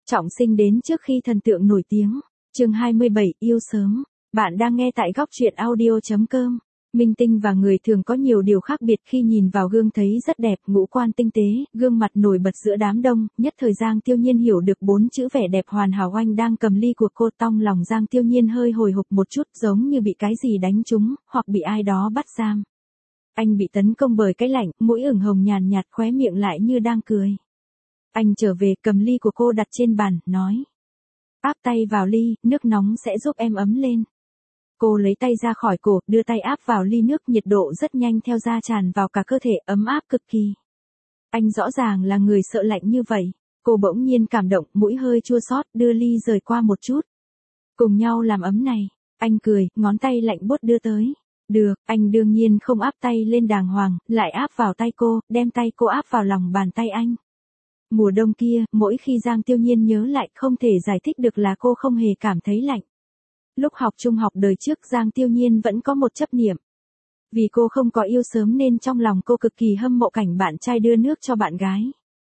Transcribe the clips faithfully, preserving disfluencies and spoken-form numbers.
Trọng sinh đến trước khi thần tượng nổi tiếng. Chương hai mươi bảy, yêu sớm. Bạn đang nghe tại góc truyện audio chấm com. Minh tinh và người thường có nhiều điều khác biệt khi nhìn vào gương thấy rất đẹp, ngũ quan tinh tế, gương mặt nổi bật giữa đám đông, nhất thời Giang Tiêu Nhiên hiểu được bốn chữ vẻ đẹp hoàn hảo. Anh đang cầm ly của cô, trong lòng Giang Tiêu Nhiên hơi hồi hộp một chút, giống như bị cái gì đánh trúng, hoặc bị ai đó bắt giam. Anh bị tấn công bởi cái lạnh, mũi ửng hồng nhàn nhạt, khóe miệng lại như đang cười. Anh trở về, cầm ly của cô đặt trên bàn, nói. Áp tay vào ly, nước nóng sẽ giúp em ấm lên. Cô lấy tay ra khỏi cổ, đưa tay áp vào ly nước, nhiệt độ rất nhanh theo da tràn vào cả cơ thể, ấm áp cực kỳ. Anh rõ ràng là người sợ lạnh như vậy. Cô bỗng nhiên cảm động, mũi hơi chua xót, đưa ly rời qua một chút. Cùng nhau làm ấm này. Anh cười, ngón tay lạnh buốt đưa tới. Được, anh đương nhiên không áp tay lên đàng hoàng, lại áp vào tay cô, đem tay cô áp vào lòng bàn tay anh. Mùa đông kia, mỗi khi Giang Tiêu Nhiên nhớ lại, không thể giải thích được là cô không hề cảm thấy lạnh. Lúc học trung học đời trước, Giang Tiêu Nhiên vẫn có một chấp niệm. Vì cô không có yêu sớm nên trong lòng cô cực kỳ hâm mộ cảnh bạn trai đưa nước cho bạn gái.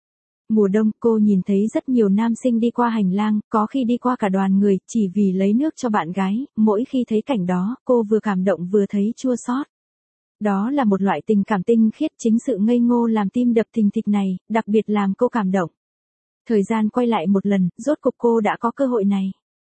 Mùa đông, cô nhìn thấy rất nhiều nam sinh đi qua hành lang, có khi đi qua cả đoàn người, chỉ vì lấy nước cho bạn gái. Mỗi khi thấy cảnh đó, cô vừa cảm động vừa thấy chua xót. Đó là một loại tình cảm tinh khiết, chính sự ngây ngô làm tim đập thình thịch này, đặc biệt làm cô cảm động. Thời gian quay lại một lần, rốt cục cô đã có cơ hội này.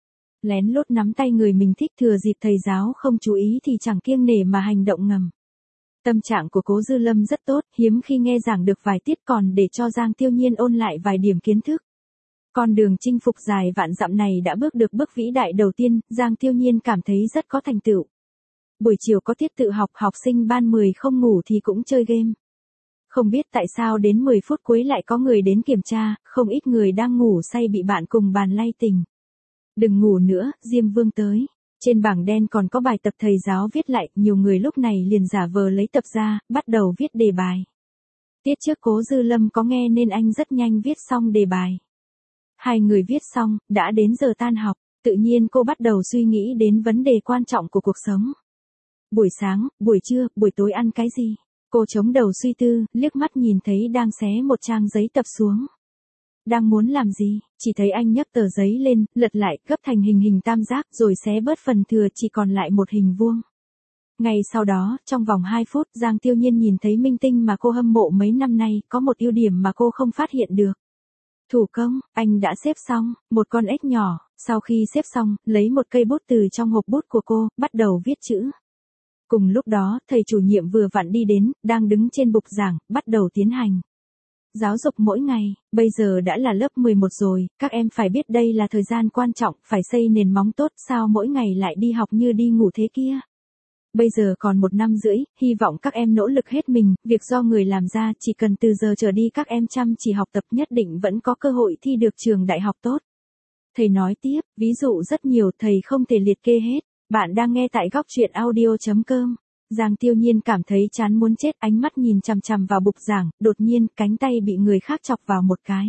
Lén lút nắm tay người mình thích, thừa dịp thầy giáo không chú ý thì chẳng kiêng nể mà hành động ngầm. Tâm trạng của Cố Dư Lâm rất tốt, hiếm khi nghe giảng được vài tiết còn để cho Giang Tiêu Nhiên ôn lại vài điểm kiến thức. Con đường chinh phục dài vạn dặm này đã bước được bước vĩ đại đầu tiên, Giang Tiêu Nhiên cảm thấy rất có thành tựu. Buổi chiều có tiết tự học, học sinh ban mười không ngủ thì cũng chơi game. Không biết tại sao đến mười phút cuối lại có người đến kiểm tra, không ít người đang ngủ say bị bạn cùng bàn lay tình. Đừng ngủ nữa, Diêm Vương tới. Trên bảng đen còn có bài tập thầy giáo viết lại, nhiều người lúc này liền giả vờ lấy tập ra, bắt đầu viết đề bài. Tiết trước Cố Dư Lâm có nghe nên anh rất nhanh viết xong đề bài. Hai người viết xong, đã đến giờ tan học, tự nhiên cô bắt đầu suy nghĩ đến vấn đề quan trọng của cuộc sống. Buổi sáng, buổi trưa, buổi tối ăn cái gì? Cô chống đầu suy tư, liếc mắt nhìn thấy đang xé một trang giấy tập xuống. Đang muốn làm gì, chỉ thấy anh nhấc tờ giấy lên, lật lại, gấp thành hình hình tam giác, rồi xé bớt phần thừa chỉ còn lại một hình vuông. Ngay sau đó, trong vòng hai phút, Giang Tiêu Nhiên nhìn thấy minh tinh mà cô hâm mộ mấy năm nay, có một ưu điểm mà cô không phát hiện được. Thủ công, anh đã xếp xong, một con ếch nhỏ, sau khi xếp xong, lấy một cây bút từ trong hộp bút của cô, bắt đầu viết chữ. Cùng lúc đó, thầy chủ nhiệm vừa vặn đi đến, đang đứng trên bục giảng, bắt đầu tiến hành giáo dục mỗi ngày. Bây giờ đã là lớp mười một rồi, các em phải biết đây là thời gian quan trọng, phải xây nền móng tốt, sao mỗi ngày lại đi học như đi ngủ thế kia. Bây giờ còn một năm rưỡi, hy vọng các em nỗ lực hết mình, việc do người làm ra, chỉ cần từ giờ trở đi các em chăm chỉ học tập nhất định vẫn có cơ hội thi được trường đại học tốt. Thầy nói tiếp, ví dụ rất nhiều, thầy không thể liệt kê hết. Bạn đang nghe tại góc truyện audio chấm com. Giang Tiêu Nhiên cảm thấy chán muốn chết, ánh mắt nhìn chằm chằm vào bục giảng, đột nhiên cánh tay bị người khác chọc vào một cái.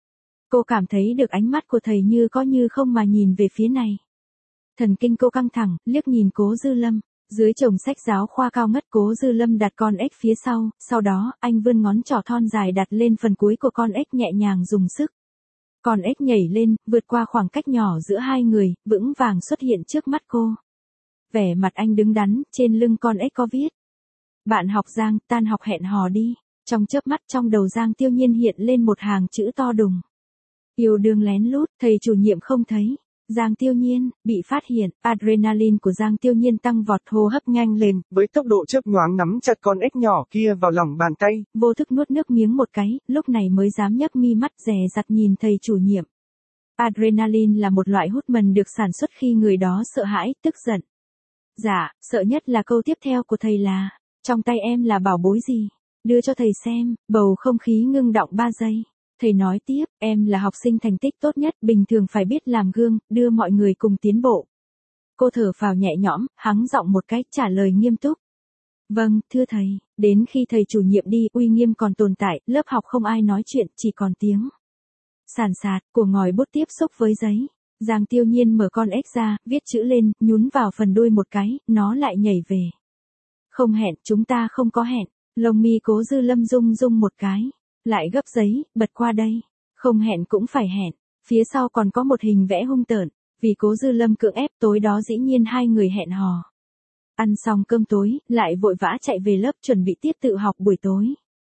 Cô cảm thấy được ánh mắt của thầy như có như không mà nhìn về phía này. Thần kinh cô căng thẳng, liếc nhìn Cố Dư Lâm. Dưới chồng sách giáo khoa cao ngất, Cố Dư Lâm đặt con ếch phía sau, sau đó, anh vươn ngón trỏ thon dài đặt lên phần cuối của con ếch, nhẹ nhàng dùng sức. Con ếch nhảy lên, vượt qua khoảng cách nhỏ giữa hai người, vững vàng xuất hiện trước mắt cô. Vẻ mặt anh đứng đắn, trên lưng con ếch có viết. Bạn học Giang, tan học hẹn hò đi. Trong chớp mắt trong đầu Giang Tiêu Nhiên hiện lên một hàng chữ to đùng. Yêu đương lén lút, thầy chủ nhiệm không thấy. Giang Tiêu Nhiên, bị phát hiện, adrenaline của Giang Tiêu Nhiên tăng vọt, hô hấp nhanh lên. Với tốc độ chớp nhoáng nắm chặt con ếch nhỏ kia vào lòng bàn tay. Vô thức nuốt nước miếng một cái, lúc này mới dám nhấc mi mắt dè dặt nhìn thầy chủ nhiệm. Adrenaline là một loại hormone được sản xuất khi người đó sợ hãi, tức giận. Dạ, sợ nhất là câu tiếp theo của thầy là, trong tay em là bảo bối gì? Đưa cho thầy xem, bầu không khí ngưng đọng ba giây. Thầy nói tiếp, em là học sinh thành tích tốt nhất, bình thường phải biết làm gương, đưa mọi người cùng tiến bộ. Cô thở phào nhẹ nhõm, hắng giọng một cách trả lời nghiêm túc. Vâng, thưa thầy, đến khi thầy chủ nhiệm đi, uy nghiêm còn tồn tại, lớp học không ai nói chuyện, chỉ còn tiếng sàn sạt của ngòi bút tiếp xúc với giấy. Giang Tiêu Nhiên mở con ếch ra, viết chữ lên, nhún vào phần đuôi một cái, nó lại nhảy về. Không hẹn, chúng ta không có hẹn. Lông mi Cố Dư Lâm rung rung một cái. Lại gấp giấy, bật qua đây. Không hẹn cũng phải hẹn. Phía sau còn có một hình vẽ hung tợn, vì Cố Dư Lâm cưỡng ép tối đó dĩ nhiên hai người hẹn hò. Ăn xong cơm tối, lại vội vã chạy về lớp chuẩn bị tiết tự học buổi tối.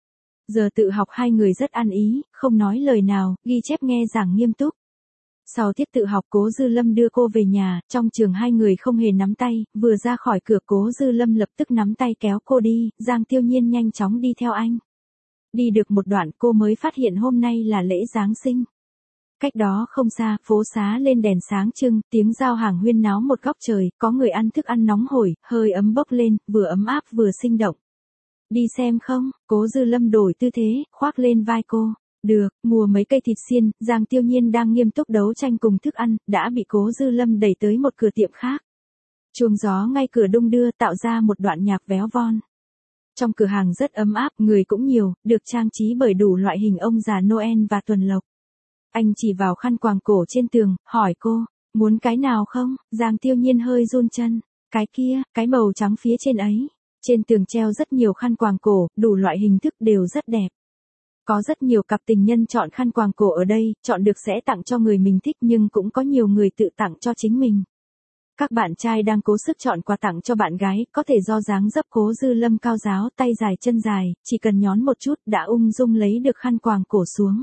Giờ tự học hai người rất ăn ý, không nói lời nào, ghi chép nghe giảng nghiêm túc. Sau tiết tự học Cố Dư Lâm đưa cô về nhà, trong trường hai người không hề nắm tay, vừa ra khỏi cửa Cố Dư Lâm lập tức nắm tay kéo cô đi, Giang Tiêu Nhiên nhanh chóng đi theo anh. Đi được một đoạn cô mới phát hiện hôm nay là lễ Giáng sinh. Cách đó không xa, phố xá lên đèn sáng trưng, tiếng giao hàng huyên náo một góc trời, có người ăn thức ăn nóng hổi, hơi ấm bốc lên, vừa ấm áp vừa sinh động. Đi xem không? Cố Dư Lâm đổi tư thế, khoác lên vai cô. Được, mua mấy cây thịt xiên, Giang Tiêu Nhiên đang nghiêm túc đấu tranh cùng thức ăn, đã bị Cố Dư Lâm đẩy tới một cửa tiệm khác. Chuông gió ngay cửa đung đưa tạo ra một đoạn nhạc véo von. Trong cửa hàng rất ấm áp, người cũng nhiều, được trang trí bởi đủ loại hình ông già Noel và tuần lộc. Anh chỉ vào khăn quàng cổ trên tường, hỏi cô, muốn cái nào không? Giang Tiêu Nhiên hơi run chân. Cái kia, cái màu trắng phía trên ấy. Trên tường treo rất nhiều khăn quàng cổ, đủ loại hình thức đều rất đẹp. Có rất nhiều cặp tình nhân chọn khăn quàng cổ ở đây, chọn được sẽ tặng cho người mình thích nhưng cũng có nhiều người tự tặng cho chính mình. Các bạn trai đang cố sức chọn quà tặng cho bạn gái, có thể do dáng dấp Cố Dư Lâm cao ráo, tay dài chân dài, chỉ cần nhón một chút đã ung dung lấy được khăn quàng cổ xuống.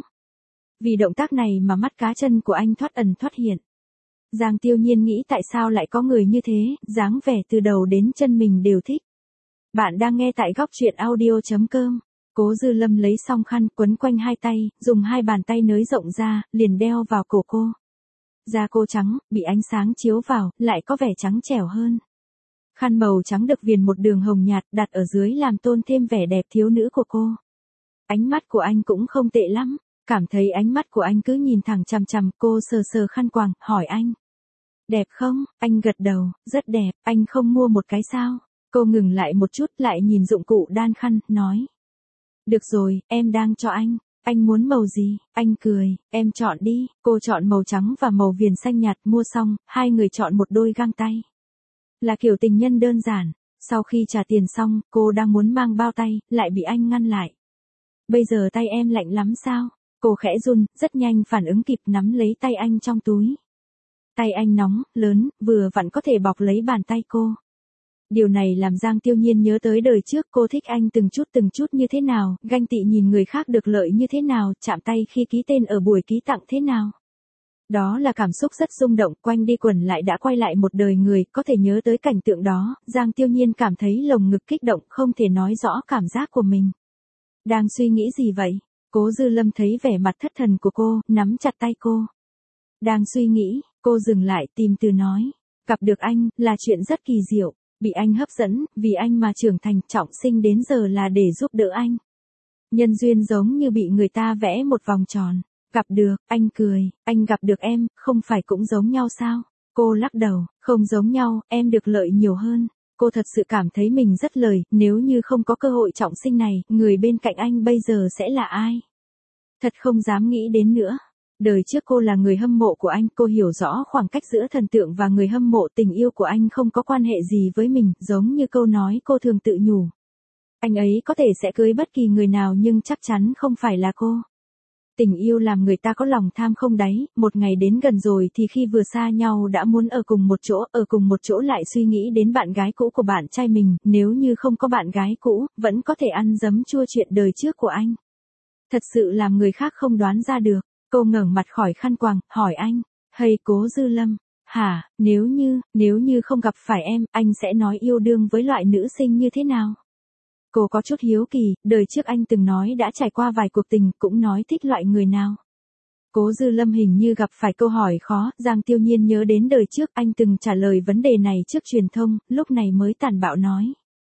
Vì động tác này mà mắt cá chân của anh thoát ẩn thoát hiện. Giang Tiêu Nhiên nghĩ tại sao lại có người như thế, dáng vẻ từ đầu đến chân mình đều thích. Bạn đang nghe tại góc truyện audio chấm com. Cố Dư Lâm lấy xong khăn quấn quanh hai tay, dùng hai bàn tay nới rộng ra, liền đeo vào cổ cô. Da cô trắng, bị ánh sáng chiếu vào, lại có vẻ trắng trẻo hơn. Khăn màu trắng được viền một đường hồng nhạt đặt ở dưới làm tôn thêm vẻ đẹp thiếu nữ của cô. Ánh mắt của anh cũng không tệ lắm, cảm thấy ánh mắt của anh cứ nhìn thẳng chằm chằm cô sờ sờ khăn quàng, hỏi anh. Đẹp không? Anh gật đầu, rất đẹp, anh không mua một cái sao? Cô ngừng lại một chút lại nhìn dụng cụ đan khăn, nói. Được rồi, em đang cho anh. Anh muốn màu gì? Anh cười, em chọn đi. Cô chọn màu trắng và màu viền xanh nhạt, mua xong, hai người chọn một đôi găng tay. Là kiểu tình nhân đơn giản. Sau khi trả tiền xong, cô đang muốn mang bao tay, lại bị anh ngăn lại. Bây giờ tay em lạnh lắm sao? Cô khẽ run, rất nhanh phản ứng kịp nắm lấy tay anh trong túi. Tay anh nóng, lớn, vừa vặn có thể bọc lấy bàn tay cô. Điều này làm Giang Tiêu Nhiên nhớ tới đời trước cô thích anh từng chút từng chút như thế nào, ganh tị nhìn người khác được lợi như thế nào, chạm tay khi ký tên ở buổi ký tặng thế nào. Đó là cảm xúc rất rung động, quanh đi quẩn lại đã quay lại một đời người, có thể nhớ tới cảnh tượng đó, Giang Tiêu Nhiên cảm thấy lồng ngực kích động, không thể nói rõ cảm giác của mình. Đang suy nghĩ gì vậy? Cố Dư Lâm thấy vẻ mặt thất thần của cô, nắm chặt tay cô. Đang suy nghĩ, cô dừng lại tìm từ nói. Gặp được anh, là chuyện rất kỳ diệu. Bị anh hấp dẫn, vì anh mà trưởng thành, trọng sinh đến giờ là để giúp đỡ anh. Nhân duyên giống như bị người ta vẽ một vòng tròn. Gặp được, anh cười, anh gặp được em, không phải cũng giống nhau sao? Cô lắc đầu, không giống nhau, em được lợi nhiều hơn. Cô thật sự cảm thấy mình rất lời, nếu như không có cơ hội trọng sinh này, người bên cạnh anh bây giờ sẽ là ai? Thật không dám nghĩ đến nữa. Đời trước cô là người hâm mộ của anh, cô hiểu rõ khoảng cách giữa thần tượng và người hâm mộ, tình yêu của anh không có quan hệ gì với mình, giống như câu nói cô thường tự nhủ. Anh ấy có thể sẽ cưới bất kỳ người nào nhưng chắc chắn không phải là cô. Tình yêu làm người ta có lòng tham không đáy, một ngày đến gần rồi thì khi vừa xa nhau đã muốn ở cùng một chỗ, ở cùng một chỗ lại suy nghĩ đến bạn gái cũ của bạn trai mình, nếu như không có bạn gái cũ, vẫn có thể ăn dấm chua chuyện đời trước của anh. Thật sự làm người khác không đoán ra được. Cô ngẩng mặt khỏi khăn quàng, hỏi anh, hay Cố Dư Lâm, hả, nếu như, nếu như không gặp phải em, anh sẽ nói yêu đương với loại nữ sinh như thế nào? Cô có chút hiếu kỳ, đời trước anh từng nói đã trải qua vài cuộc tình, cũng nói thích loại người nào. Cố Dư Lâm hình như gặp phải câu hỏi khó, Giang Tiêu Nhiên nhớ đến đời trước anh từng trả lời vấn đề này trước truyền thông, lúc này mới tàn bạo nói.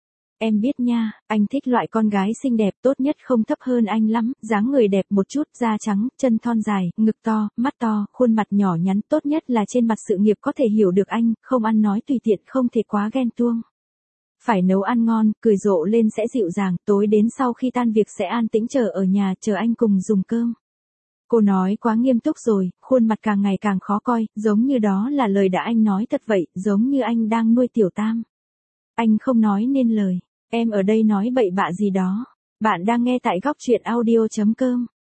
Em biết nha, anh thích loại con gái xinh đẹp, tốt nhất không thấp hơn anh lắm, dáng người đẹp một chút, da trắng, chân thon dài, ngực to, mắt to, khuôn mặt nhỏ nhắn, tốt nhất là trên mặt sự nghiệp có thể hiểu được anh, không ăn nói tùy tiện, không thể quá ghen tuông. Phải nấu ăn ngon, cười rộ lên sẽ dịu dàng, tối đến sau khi tan việc sẽ an tĩnh chờ ở nhà, chờ anh cùng dùng cơm. Cô nói quá nghiêm túc rồi, khuôn mặt càng ngày càng khó coi, giống như đó là lời đã anh nói thật vậy, giống như anh đang nuôi tiểu tam. Anh không nói nên lời. Em ở đây nói bậy bạ gì đó. Bạn đang nghe tại góc truyện audio chấm com.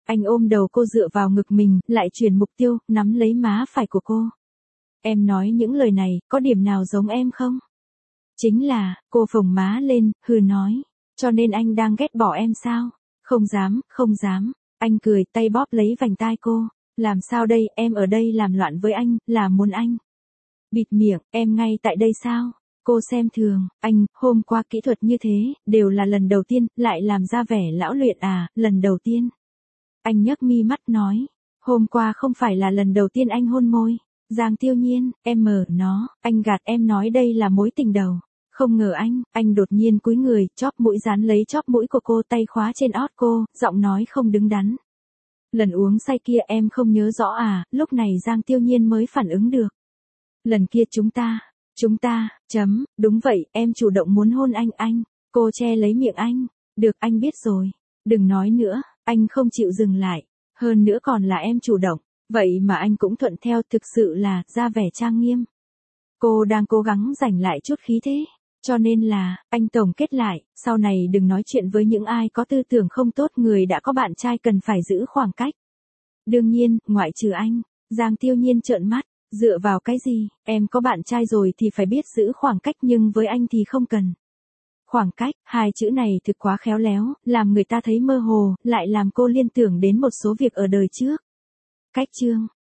Anh ôm đầu cô dựa vào ngực mình, lại chuyển mục tiêu, nắm lấy má phải của cô. Em nói những lời này, có điểm nào giống em không? Chính là, cô phồng má lên, hừ nói. Cho nên anh đang ghét bỏ em sao? Không dám, không dám. Anh cười, tay bóp lấy vành tai cô. Làm sao đây, em ở đây làm loạn với anh, là muốn anh. Bịt miệng, em ngay tại đây sao? Cô xem thường, anh, hôm qua kỹ thuật như thế, đều là lần đầu tiên, lại làm ra vẻ lão luyện à, lần đầu tiên. Anh nhấc mi mắt nói, hôm qua không phải là lần đầu tiên anh hôn môi. Giang Tiêu Nhiên, em mở nó, anh gạt em nói đây là mối tình đầu. Không ngờ anh, anh đột nhiên cúi người, chóp mũi dán lấy chóp mũi của cô, tay khóa trên ót cô, giọng nói không đứng đắn. Lần uống say kia em không nhớ rõ à, lúc này Giang Tiêu Nhiên mới phản ứng được. Lần kia chúng ta, chúng ta, chấm, đúng vậy, em chủ động muốn hôn anh, anh. Cô che lấy miệng anh, được anh biết rồi, đừng nói nữa, anh không chịu dừng lại, hơn nữa còn là em chủ động, vậy mà anh cũng thuận theo, thực sự là, ra vẻ trang nghiêm. Cô đang cố gắng giành lại chút khí thế, cho nên là, anh tổng kết lại, sau này đừng nói chuyện với những ai có tư tưởng không tốt, người đã có bạn trai cần phải giữ khoảng cách. Đương nhiên, ngoại trừ anh. Giang Tiêu Nhiên trợn mắt, dựa vào cái gì, em có bạn trai rồi thì phải biết giữ khoảng cách nhưng với anh thì không cần. Khoảng cách, hai chữ này thực quá khéo léo, làm người ta thấy mơ hồ, lại làm cô liên tưởng đến một số việc ở đời trước. Cách chương.